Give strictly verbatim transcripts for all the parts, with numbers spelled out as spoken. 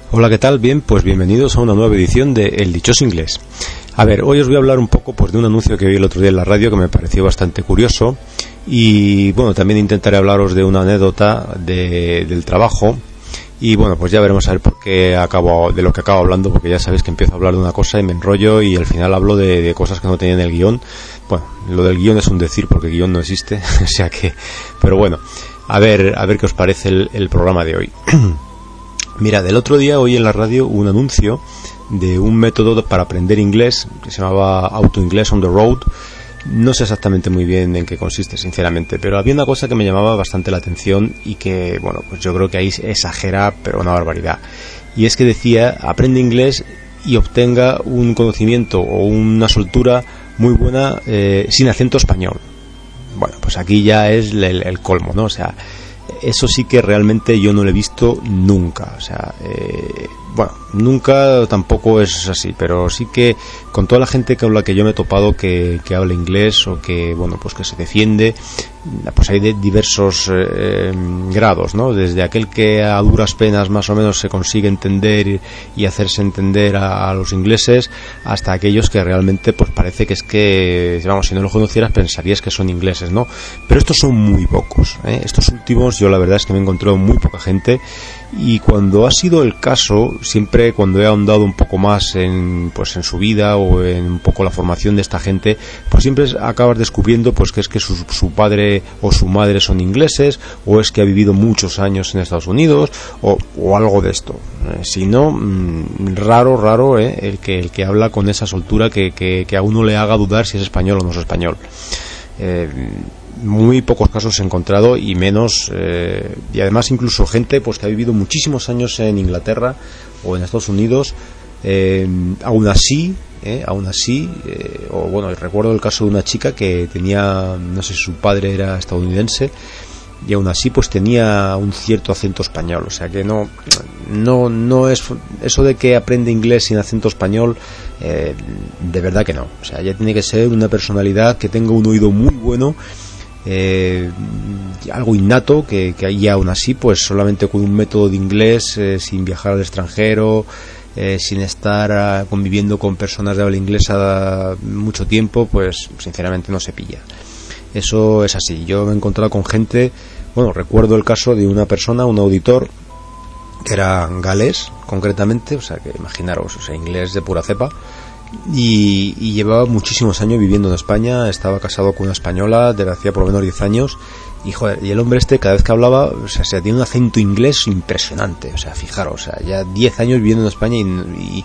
Hola, ¿qué tal? Bien, pues bienvenidos a una nueva edición de El Dichoso Inglés. A ver, hoy os voy a hablar un poco pues de un anuncio que vi el otro día en la radio que me pareció bastante curioso y bueno, también intentaré hablaros de una anécdota de, del trabajo y bueno, pues ya veremos a ver por qué acabo de lo que acabo hablando, porque ya sabéis que empiezo a hablar de una cosa y me enrollo y al final hablo de, de cosas que no tenía en el guión. Bueno, lo del guión es un decir porque guión no existe, o sea que, pero bueno, a ver, a ver qué os parece el, el programa de hoy. Mira, del otro día oí en la radio un anuncio de un método para aprender inglés que se llamaba Auto Inglés on the Road. No sé exactamente muy bien en qué consiste, sinceramente, pero había una cosa que me llamaba bastante la atención y que, bueno, pues yo creo que ahí exagera, pero una barbaridad. Y es que decía, aprende inglés y obtenga un conocimiento o una soltura muy buena eh, sin acento español. Bueno, pues aquí ya es el, el colmo, ¿no? O sea, eso sí que realmente yo no lo he visto nunca. O sea, eh, bueno, nunca tampoco es así, pero sí que con toda la gente con la que yo me he topado que, que habla inglés o que, bueno, pues que se defiende, pues hay de diversos eh, grados, ¿no? Desde aquel que a duras penas más o menos se consigue entender y hacerse entender a, a los ingleses, hasta aquellos que realmente pues parece que es que, vamos, si no los conocieras pensarías que son ingleses, ¿no? Pero estos son muy pocos, ¿eh? Estos últimos yo la verdad es que me he encontrado muy poca gente y cuando ha sido el caso, siempre cuando he ahondado un poco más en, pues en su vida o en un poco la formación de esta gente, pues siempre acabas descubriendo pues que es que su, su padre o su madre son ingleses, o es que ha vivido muchos años en Estados Unidos, o, o algo de esto. Eh, si no, mmm, raro, raro eh, el que el que habla con esa soltura que, que, que a uno le haga dudar si es español o no es español. Eh, muy pocos casos he encontrado y menos eh, y además incluso gente pues que ha vivido muchísimos años en Inglaterra o en Estados Unidos, eh, aún así eh, aún así eh, o bueno, recuerdo el caso de una chica que tenía, no sé si su padre era estadounidense y aún así pues tenía un cierto acento español, o sea que no no no es eso de que aprende inglés sin acento español, eh, de verdad que no, o sea, ya tiene que ser una personalidad que tenga un oído muy bueno, Eh, algo innato que, que y aún así pues solamente con un método de inglés, eh, sin viajar al extranjero, eh, sin estar uh, conviviendo con personas de habla inglesa mucho tiempo, pues sinceramente no se pilla. Eso es así. Yo me he encontrado con gente, bueno, recuerdo el caso de una persona, un auditor que era galés concretamente, o sea que imaginaros, o sea, inglés de pura cepa. Y, y llevaba muchísimos años viviendo en España, estaba casado con una española desde hacía por lo menos diez años y joder, y el hombre este cada vez que hablaba, o sea, se tiene un acento inglés impresionante, o sea, fijaros, o sea, ya diez años viviendo en España y, y,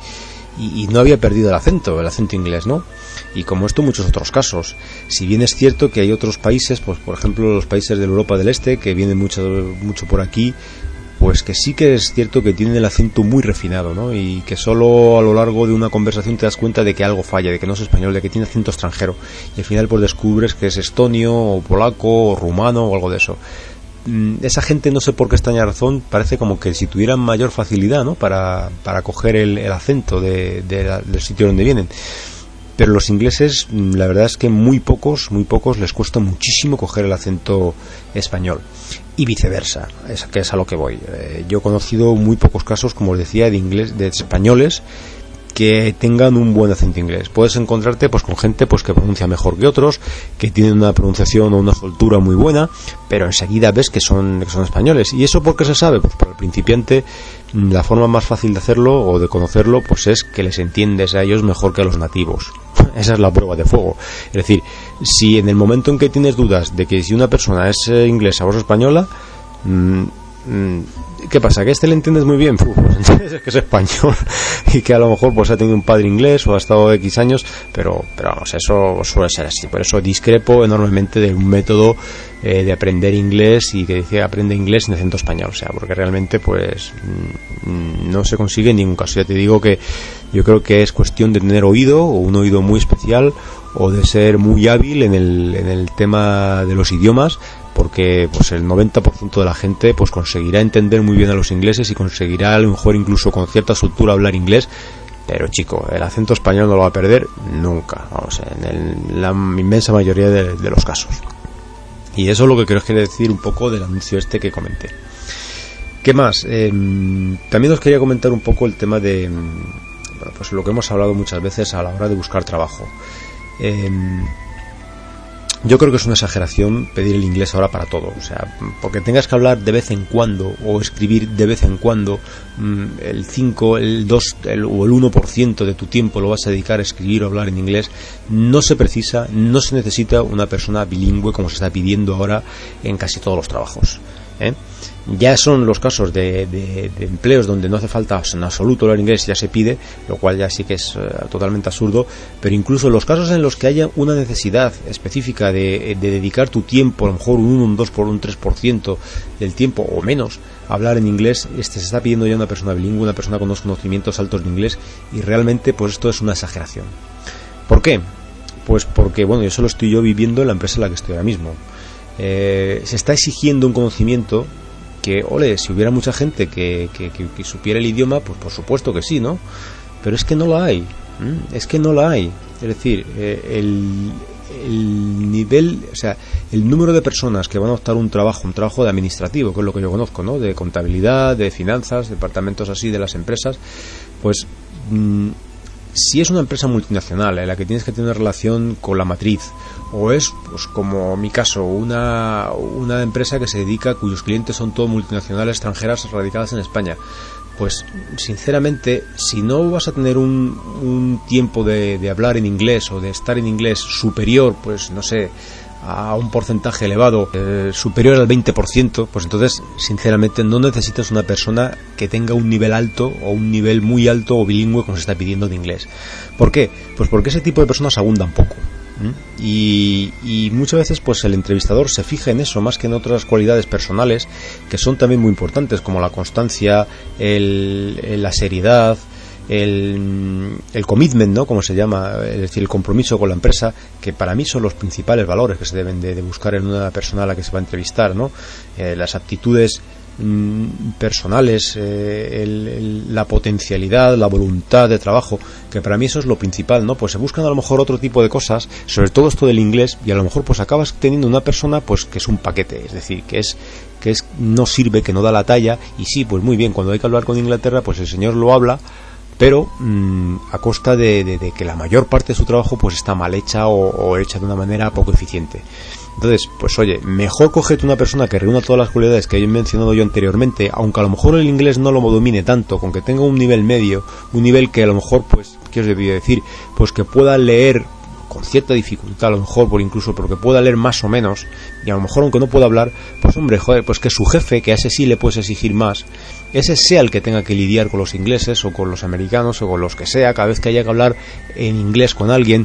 y no había perdido el acento, el acento inglés, ¿no? Y como esto muchos otros casos, si bien es cierto que hay otros países, pues por ejemplo los países de Europa del Este que vienen mucho, mucho por aquí, pues que sí que es cierto que tienen el acento muy refinado, ¿no? Y que solo a lo largo de una conversación te das cuenta de que algo falla, de que no es español, de que tiene acento extranjero. Y al final pues descubres que es estonio, o polaco, o rumano, o algo de eso. Esa gente, no sé por qué extraña razón, parece como que si tuvieran mayor facilidad, ¿no? Para, para coger el, el acento de, de la, del sitio donde vienen. Pero los ingleses, la verdad es que muy pocos, muy pocos les cuesta muchísimo coger el acento español. Y viceversa, es, que es a lo que voy. Eh, yo he conocido muy pocos casos, como os decía, de inglés, de españoles que tengan un buen acento inglés. Puedes encontrarte pues con gente pues que pronuncia mejor que otros, que tienen una pronunciación o una soltura muy buena, pero enseguida ves que son, que son españoles. ¿Y eso por qué se sabe? Pues para el principiante la forma más fácil de hacerlo o de conocerlo pues es que les entiendes a ellos mejor que a los nativos. Esa es la prueba de fuego. Es decir, si en el momento en que tienes dudas de que si una persona es eh, inglesa o es española, mmm, ¿qué pasa? ¿Que a este le entiendes muy bien? Uf, pues entonces es que es español y que a lo mejor pues ha tenido un padre inglés o ha estado X años, pero, pero vamos, eso suele ser así. Por eso discrepo enormemente de un método eh, de aprender inglés y que dice aprende inglés sin acento español, o sea, porque realmente pues mmm, no se consigue en ningún caso. Ya te digo que yo creo que es cuestión de tener oído, o un oído muy especial, o de ser muy hábil en el, en el tema de los idiomas, porque pues el noventa por ciento de la gente pues conseguirá entender muy bien a los ingleses y conseguirá a lo mejor incluso con cierta soltura hablar inglés, pero chico, el acento español no lo va a perder nunca, vamos, en el, la inmensa mayoría de, de los casos. Y eso es lo que creo que quiere decir un poco del anuncio este que comenté. ¿Qué más? Eh, también os quería comentar un poco el tema de, bueno, pues lo que hemos hablado muchas veces a la hora de buscar trabajo. Eh, yo creo que es una exageración pedir el inglés ahora para todo, o sea, porque tengas que hablar de vez en cuando o escribir de vez en cuando, el cinco, el dos el, o el uno por ciento de tu tiempo lo vas a dedicar a escribir o hablar en inglés. No se precisa, no se necesita una persona bilingüe como se está pidiendo ahora en casi todos los trabajos, ¿eh? Ya son los casos de, de, de empleos donde no hace falta en absoluto hablar inglés, ya se pide, lo cual ya sí que es uh, totalmente absurdo, pero incluso en los casos en los que haya una necesidad específica de, de dedicar tu tiempo, a lo mejor un uno, un dos, por un tres por ciento del tiempo o menos, a hablar en inglés, este se está pidiendo ya una persona bilingüe, una persona con unos conocimientos altos de inglés, y realmente pues esto es una exageración. ¿Por qué? Pues porque, bueno, eso lo estoy yo viviendo en la empresa en la que estoy ahora mismo. Eh, se está exigiendo un conocimiento que, ole, si hubiera mucha gente que, que, que, que supiera el idioma, pues por supuesto que sí, ¿no? Pero es que no la hay, ¿m? es que no la hay. Es decir, eh, el, el nivel, o sea, el número de personas que van a optar un trabajo, un trabajo de administrativo, que es lo que yo conozco, ¿no? De contabilidad, de finanzas, departamentos así de las empresas, pues mmm, si es una empresa multinacional en la que tienes que tener relación con la matriz, o es, pues como mi caso, una, una empresa que se dedica, cuyos clientes son todos multinacionales extranjeras radicadas en España, pues sinceramente, si no vas a tener un, un tiempo de, de hablar en inglés o de estar en inglés superior, pues no sé, a un porcentaje elevado, eh, superior al veinte por ciento, pues entonces sinceramente no necesitas una persona que tenga un nivel alto o un nivel muy alto o bilingüe como se está pidiendo de inglés. ¿Por qué? Pues porque ese tipo de personas abundan poco. ¿Mm? Y, y muchas veces pues el entrevistador se fija en eso más que en otras cualidades personales que son también muy importantes, como la constancia, el, el, la seriedad, el, el commitment, ¿no? Como se llama, es decir, el compromiso con la empresa, que para mí son los principales valores que se deben de, de buscar en una persona a la que se va a entrevistar, ¿no? Eh, las aptitudes mmm, personales, eh, el, el, la potencialidad, la voluntad de trabajo, que para mí eso es lo principal, ¿no? Pues se buscan a lo mejor otro tipo de cosas, sobre todo esto del inglés, y a lo mejor pues acabas teniendo una persona pues que es un paquete, es decir, que es que es no sirve, que no da la talla, y sí, pues muy bien, cuando hay que hablar con Inglaterra, pues el señor lo habla, pero mmm, a costa de, de, de que la mayor parte de su trabajo pues está mal hecha o, o hecha de una manera poco eficiente. Entonces, pues oye, mejor cógete una persona que reúna todas las cualidades que he mencionado yo anteriormente, aunque a lo mejor el inglés no lo domine tanto, con que tenga un nivel medio, un nivel que a lo mejor, pues, ¿qué os debía decir? Pues que pueda leer con cierta dificultad, a lo mejor, por incluso porque pueda leer más o menos, y a lo mejor aunque no pueda hablar, pues hombre, joder, pues que su jefe, que a ese sí le puedes exigir más, ese sea el que tenga que lidiar con los ingleses o con los americanos o con los que sea, cada vez que haya que hablar en inglés con alguien,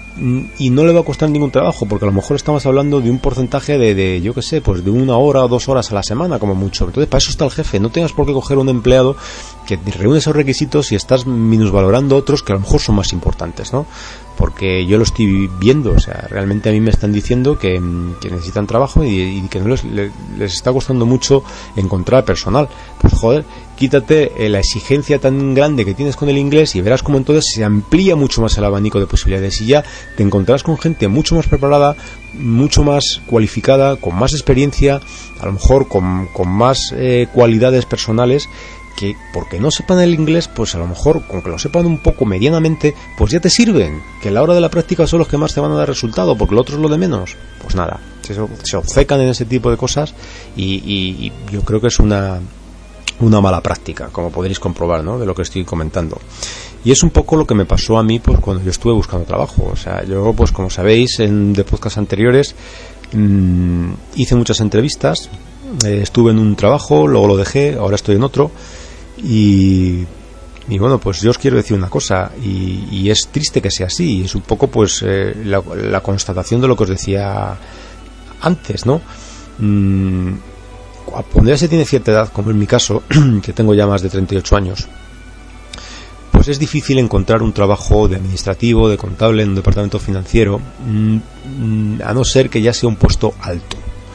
y no le va a costar ningún trabajo, porque a lo mejor estamos hablando de un porcentaje de, de yo qué sé, pues de una hora o dos horas a la semana como mucho. Entonces para eso está el jefe, no tengas por qué coger un empleado que reúne esos requisitos y estás minusvalorando otros que a lo mejor son más importantes, ¿no? Porque yo lo estoy viendo, o sea, realmente a mí me están diciendo que, que necesitan trabajo y, y que no les, les está costando mucho encontrar personal. Pues joder, quítate la exigencia tan grande que tienes con el inglés y verás cómo entonces se amplía mucho más el abanico de posibilidades y ya te encontrarás con gente mucho más preparada, mucho más cualificada, con más experiencia, a lo mejor con, con más eh, cualidades personales, que porque no sepan el inglés, pues a lo mejor con que lo sepan un poco medianamente, pues ya te sirven, que a la hora de la práctica son los que más te van a dar resultado, porque lo otro es lo de menos. Pues nada, se, se obcecan en ese tipo de cosas y, y, y yo creo que es una una mala práctica, como podréis comprobar, ¿no?, de lo que estoy comentando. Y es un poco lo que me pasó a mí pues cuando yo estuve buscando trabajo. O sea, yo, pues como sabéis, en de podcasts anteriores mmm, hice muchas entrevistas, eh, estuve en un trabajo, luego lo dejé, ahora estoy en otro. Y, y bueno, pues yo os quiero decir una cosa, y, y es triste que sea así, es un poco pues eh, la, la constatación de lo que os decía antes, ¿no? Mm, cuando ya se tiene cierta edad, como en mi caso, que tengo ya más de treinta y ocho años, pues es difícil encontrar un trabajo de administrativo, de contable en un departamento financiero, mm, a no ser que ya sea un puesto alto.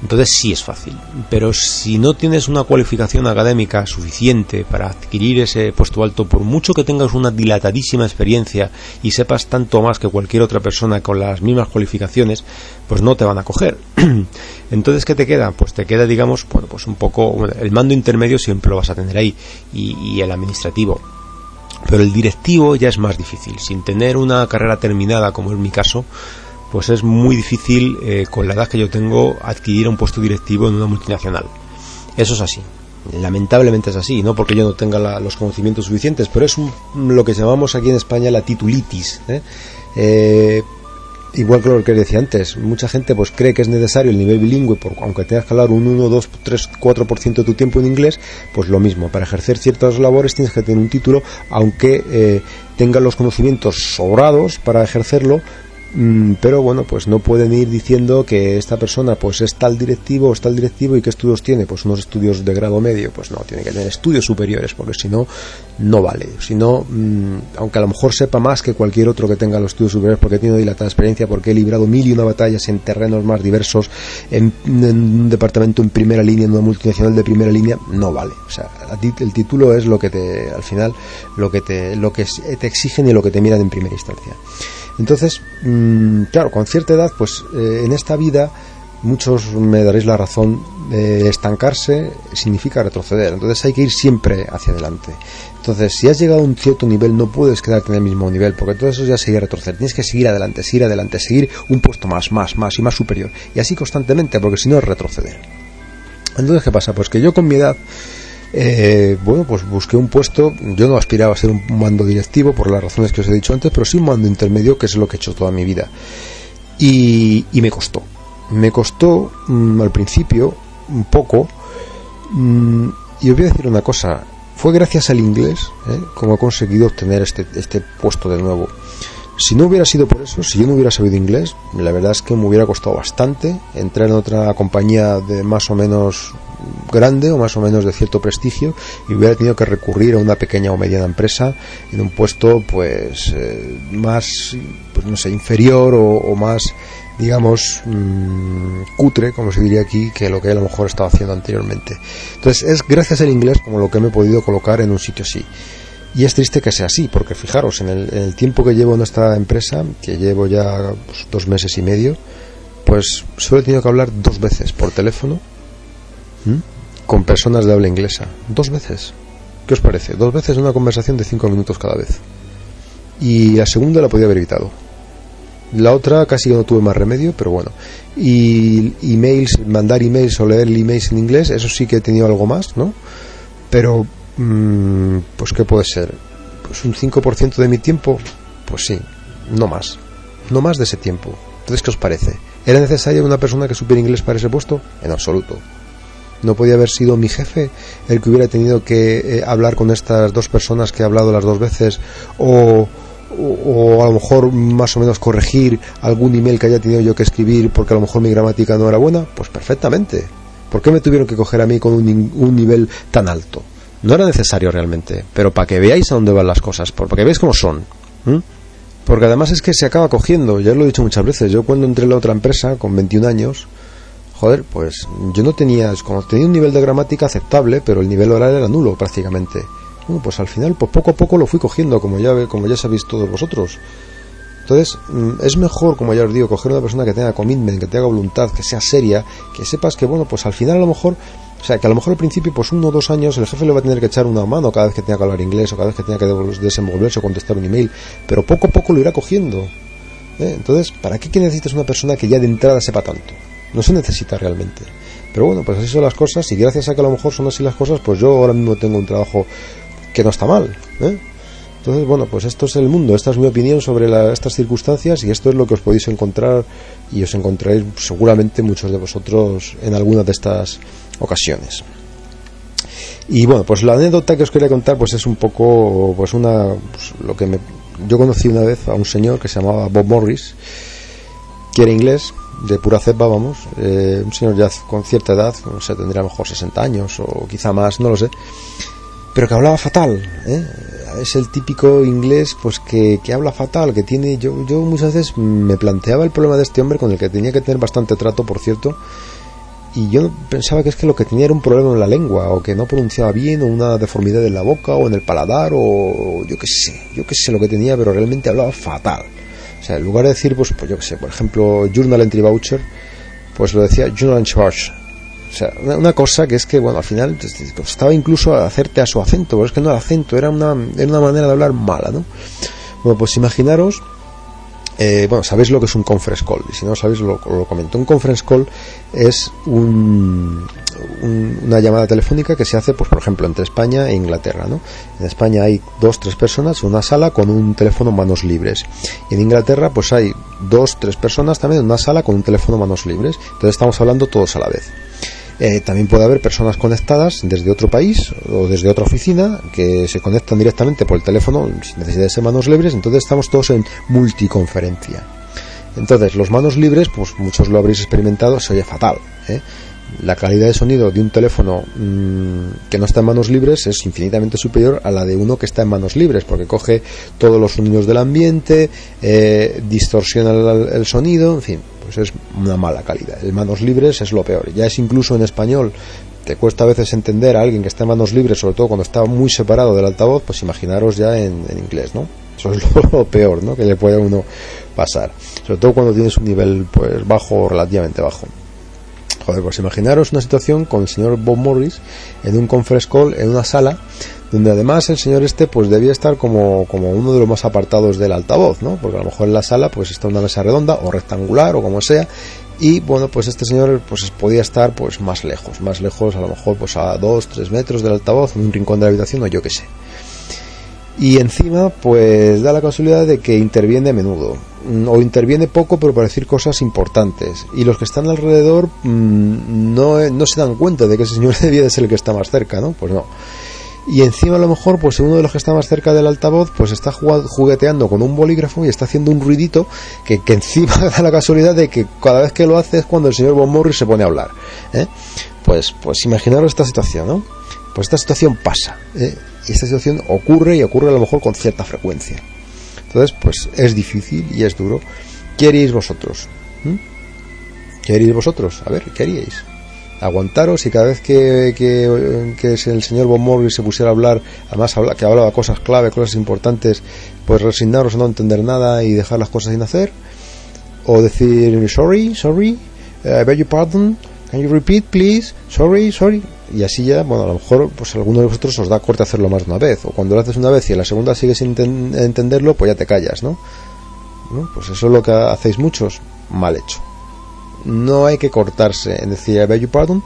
Entonces sí es fácil, pero si no tienes una cualificación académica suficiente para adquirir ese puesto alto, por mucho que tengas una dilatadísima experiencia y sepas tanto más que cualquier otra persona con las mismas cualificaciones, pues no te van a coger. Entonces, ¿qué te queda? Pues te queda, digamos, bueno, pues un poco, bueno, el mando intermedio siempre lo vas a tener ahí, y, y el administrativo. Pero el directivo ya es más difícil. Sin tener una carrera terminada, como es mi caso, pues es muy difícil, eh, con la edad que yo tengo, adquirir un puesto directivo en una multinacional. Eso es así, lamentablemente es así, no porque yo no tenga la, los conocimientos suficientes, pero es un, lo que llamamos aquí en España la titulitis, ¿eh? Eh, igual que lo que decía antes, mucha gente pues cree que es necesario el nivel bilingüe, por, aunque tengas que hablar un uno, dos, tres, cuatro por ciento de tu tiempo en inglés, pues lo mismo, para ejercer ciertas labores tienes que tener un título, aunque eh, tengas los conocimientos sobrados para ejercerlo. Pero bueno, pues no pueden ir diciendo que esta persona pues es tal directivo o es tal directivo y qué estudios tiene, pues unos estudios de grado medio, pues no, tiene que tener estudios superiores, porque si no, no vale. Si no, mmm, aunque a lo mejor sepa más que cualquier otro que tenga los estudios superiores, porque tiene dilatada experiencia, porque he librado mil y una batallas en terrenos más diversos, en, en un departamento en primera línea, en una multinacional de primera línea, no vale. O sea, el título es lo que te, al final, lo que te, lo que te exigen y lo que te miran en primera instancia. Entonces, mmm, claro, con cierta edad, pues eh, en esta vida, muchos me daréis la razón, eh, estancarse significa retroceder. Entonces hay que ir siempre hacia adelante. Entonces, si has llegado a un cierto nivel, no puedes quedarte en el mismo nivel, porque todo eso ya sería retroceder. Tienes que seguir adelante, seguir adelante, seguir un puesto más, más, más y más superior. Y así constantemente, porque si no es retroceder. Entonces, ¿qué pasa? Pues que yo con mi edad, Eh, bueno, pues busqué un puesto. Yo no aspiraba a ser un mando directivo por las razones que os he dicho antes, pero sí un mando intermedio, que es lo que he hecho toda mi vida, y, y me costó me costó mmm, al principio un poco, mmm, y os voy a decir una cosa, fue gracias al inglés ¿eh? como he conseguido obtener este, este puesto de nuevo. Si no hubiera sido por eso, si yo no hubiera sabido inglés, la verdad es que me hubiera costado bastante entrar en otra compañía de más o menos grande o más o menos de cierto prestigio, y hubiera tenido que recurrir a una pequeña o mediana empresa en un puesto pues eh, más, pues no sé, inferior o, o más, digamos, mmm, cutre, como se diría aquí, que lo que a lo mejor estaba haciendo anteriormente. Entonces es gracias al inglés como lo que me he podido colocar en un sitio así. Y es triste que sea así, porque fijaros, en el, en el tiempo que llevo en esta empresa, que llevo ya pues, dos meses y medio, pues solo he tenido que hablar dos veces por teléfono ¿m? con personas de habla inglesa. Dos veces. ¿Qué os parece? Dos veces una conversación de cinco minutos cada vez. Y la segunda la podía haber evitado. La otra casi no tuve más remedio, pero bueno. Y emails, mandar emails o leer emails en inglés, eso sí que he tenido algo más, ¿no? Pero pues ¿qué puede ser? Pues un cinco por ciento de mi tiempo, pues sí, no más, no más de ese tiempo. Entonces, ¿qué os parece? ¿Era necesaria una persona que supiera inglés para ese puesto? En absoluto. ¿No podía haber sido mi jefe el que hubiera tenido que eh, hablar con estas dos personas que he hablado las dos veces, o, o, o a lo mejor más o menos corregir algún email que haya tenido yo que escribir porque a lo mejor mi gramática no era buena? Pues perfectamente. ¿Por qué me tuvieron que coger a mí con un, un nivel tan alto? No era necesario realmente, pero para que veáis a dónde van las cosas, para que veáis cómo son. ¿Mm? Porque además es que se acaba cogiendo, ya lo he dicho muchas veces. Yo cuando entré en la otra empresa con veintiún años, joder, pues yo no tenía, como tenía un nivel de gramática aceptable, pero el nivel oral era nulo prácticamente. Bueno, pues al final, pues poco a poco lo fui cogiendo, como ya, como ya sabéis todos vosotros. Entonces, es mejor, como ya os digo, coger una persona que tenga commitment, que tenga voluntad, que sea seria, que sepas que, bueno, pues al final a lo mejor, o sea, que a lo mejor al principio, pues uno o dos años, el jefe le va a tener que echar una mano cada vez que tenga que hablar inglés o cada vez que tenga que desenvolverse o contestar un email, pero poco a poco lo irá cogiendo. ¿eh? Entonces, ¿para qué necesitas una persona que ya de entrada sepa tanto? No se necesita realmente. Pero bueno, pues así son las cosas, y gracias a que a lo mejor son así las cosas, pues yo ahora mismo tengo un trabajo que no está mal, ¿eh? Entonces, bueno, pues esto es el mundo, esta es mi opinión sobre la, estas circunstancias, y esto es lo que os podéis encontrar, y os encontraréis seguramente muchos de vosotros en alguna de estas ocasiones. Y bueno, pues la anécdota que os quería contar pues es un poco, pues una, pues lo que me, yo conocí una vez a un señor que se llamaba Bob Morris, que era inglés, de pura cepa, vamos, eh, un señor ya con cierta edad, no sé, tendría a lo mejor sesenta años o quizá más, no lo sé, pero que hablaba fatal, ¿eh? Es el típico inglés pues que, que habla fatal, que tiene, yo, yo muchas veces me planteaba el problema de este hombre, con el que tenía que tener bastante trato, por cierto, y yo pensaba que es que lo que tenía era un problema en la lengua, o que no pronunciaba bien, o una deformidad en la boca o en el paladar, o yo qué sé, yo qué sé lo que tenía, pero realmente hablaba fatal. O sea, en lugar de decir, pues, pues yo qué sé, por ejemplo, Journal Entry Voucher, pues lo decía Journal Entry Voucher. O sea, una, una cosa que es que, bueno, al final costaba incluso hacerte a su acento, pero es que no era acento, era una, era una manera de hablar mala, ¿no? Bueno, pues imaginaros, eh, bueno, sabéis lo que es un conference call, y si no sabéis lo, lo comento. Un conference call es un, un, una llamada telefónica que se hace, pues por ejemplo, entre España e Inglaterra, ¿no? En España hay dos, tres personas en una sala con un teléfono manos libres, y en Inglaterra pues hay dos, tres personas también en una sala con un teléfono manos libres. Entonces estamos hablando todos a la vez. Eh, también puede haber personas conectadas desde otro país o desde otra oficina que se conectan directamente por el teléfono sin necesidad de ser manos libres. Entonces estamos todos en multiconferencia. Entonces los manos libres, pues muchos lo habréis experimentado, se oye fatal, ¿eh? La calidad de sonido de un teléfono mmm, que no está en manos libres es infinitamente superior a la de uno que está en manos libres, porque coge todos los sonidos del ambiente, eh, distorsiona el, el sonido, en fin, pues es una mala calidad. El manos libres es lo peor. Ya es incluso en español, te cuesta a veces entender a alguien que está en manos libres, sobre todo cuando está muy separado del altavoz, pues imaginaros ya en, en inglés, ¿no? Eso es lo, lo peor, ¿no?, que le puede a uno pasar, sobre todo cuando tienes un nivel pues bajo, relativamente bajo. Joder, pues imaginaros una situación con el señor Bob Morris en un conference call en una sala donde además el señor este pues debía estar como, como uno de los más apartados del altavoz, ¿no? Porque a lo mejor en la sala pues está una mesa redonda o rectangular o como sea, y bueno, pues este señor pues podía estar pues más lejos, más lejos, a lo mejor pues a dos, tres metros del altavoz, en un rincón de la habitación o yo qué sé. Y encima pues da la casualidad de que interviene a menudo, o interviene poco pero para decir cosas importantes, y los que están alrededor mmm, no, no se dan cuenta de que ese señor debía de ser el que está más cerca, ¿no? Pues no. Y encima a lo mejor pues uno de los que está más cerca del altavoz pues está jugueteando con un bolígrafo y está haciendo un ruidito que, que encima da la casualidad de que cada vez que lo hace es cuando el señor Bob Morris se pone a hablar, ¿eh? Pues, pues imaginaros esta situación, ¿no? Pues esta situación pasa, ¿eh? Y esta situación ocurre y ocurre a lo mejor con cierta frecuencia. Entonces pues es difícil y es duro. ¿Qué haríais vosotros? ¿Mm? ¿Qué haríais vosotros? A ver, ¿qué haríais? Aguantaros y cada vez que, que, que el señor Bob Morris se pusiera a hablar, además habla, que hablaba cosas clave, cosas importantes, pues resignaros a no entender nada y dejar las cosas sin hacer, o decir sorry, sorry, I beg your pardon, can you repeat please, sorry, sorry, y así ya, bueno, a lo mejor pues alguno de vosotros os da corte hacerlo más de una vez, o cuando lo haces una vez y en la segunda sigues sin enten- entenderlo, pues ya te callas, ¿no? ¿no? Pues eso es lo que hacéis muchos, mal hecho. No hay que cortarse en decir I beg your pardon,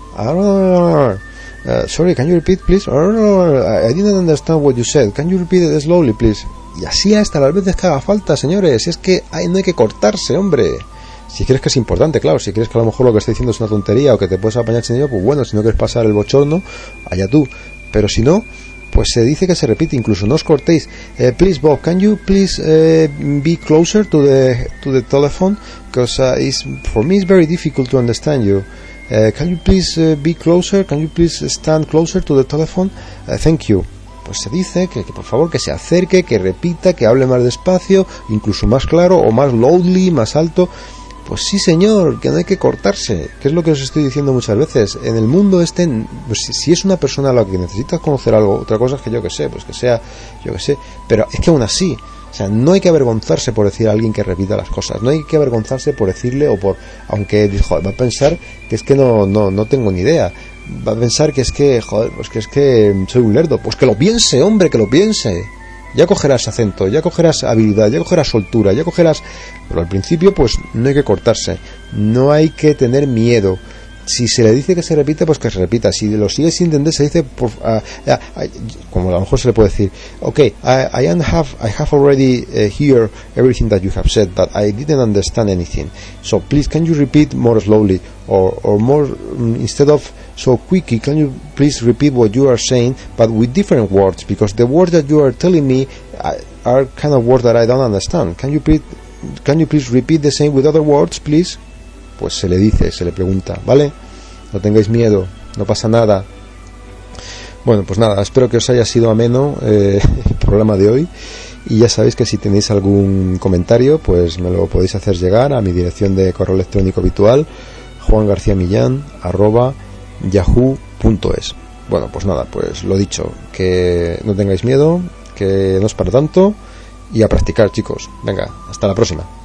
uh, sorry, can you repeat please, I didn't understand what you said, can you repeat it slowly please, y así hasta las veces que haga falta, señores. Es que hay, no hay que cortarse, hombre. Si crees que es importante, claro, si crees que a lo mejor lo que está diciendo es una tontería o que te puedes apañar sin ello, pues bueno, si no quieres pasar el bochorno, allá tú, pero si no, pues se dice que se repite, incluso no os cortéis. uh, please Bob, can you please uh, be closer to the to the telephone, because uh, it's, for me it's very difficult to understand you. Uh, can you please uh, be closer, can you please stand closer to the telephone, uh, thank you. Pues se dice que, que por favor que se acerque, que repita, que hable más despacio, incluso más claro o más loudly, más alto. Pues sí, señor, que no hay que cortarse, que es lo que os estoy diciendo muchas veces. En el mundo este, pues si es una persona a la que necesitas conocer algo, otra cosa es que yo que sé, pues que sea, yo que sé, pero es que aún así, o sea, no hay que avergonzarse por decir a alguien que repita las cosas, no hay que avergonzarse por decirle o por, aunque joder, va a pensar que es que no, no, no tengo ni idea, va a pensar que es que, joder, pues que es que soy un lerdo, pues que lo piense, hombre, que lo piense. Ya cogerás acento, ya cogerás habilidad, ya cogerás soltura, ya cogerás... Pero al principio pues no hay que cortarse, no hay que tener miedo. Si se le dice que se repita, pues que se repita. Si lo sigue sin entender, se dice... Por, uh, uh, uh, como a lo mejor se le puede decir, ok, I, I, have, I have already uh, heard everything that you have said, but I didn't understand anything. So please, can you repeat more slowly? Or, or more, um, instead of so quickly, can you please repeat what you are saying, but with different words? Because the words that you are telling me are kind of words that I don't understand. Can you please, can you please repeat the same with other words, please? Pues se le dice, se le pregunta, ¿vale? No tengáis miedo, no pasa nada. Bueno, pues nada, espero que os haya sido ameno eh, el programa de hoy. Y ya sabéis que si tenéis algún comentario, pues me lo podéis hacer llegar a mi dirección de correo electrónico habitual, juangarciamillán arroba yahoo punto es. Bueno, pues nada, pues lo dicho, que no tengáis miedo, que no es para tanto, y a practicar, chicos. Venga, hasta la próxima.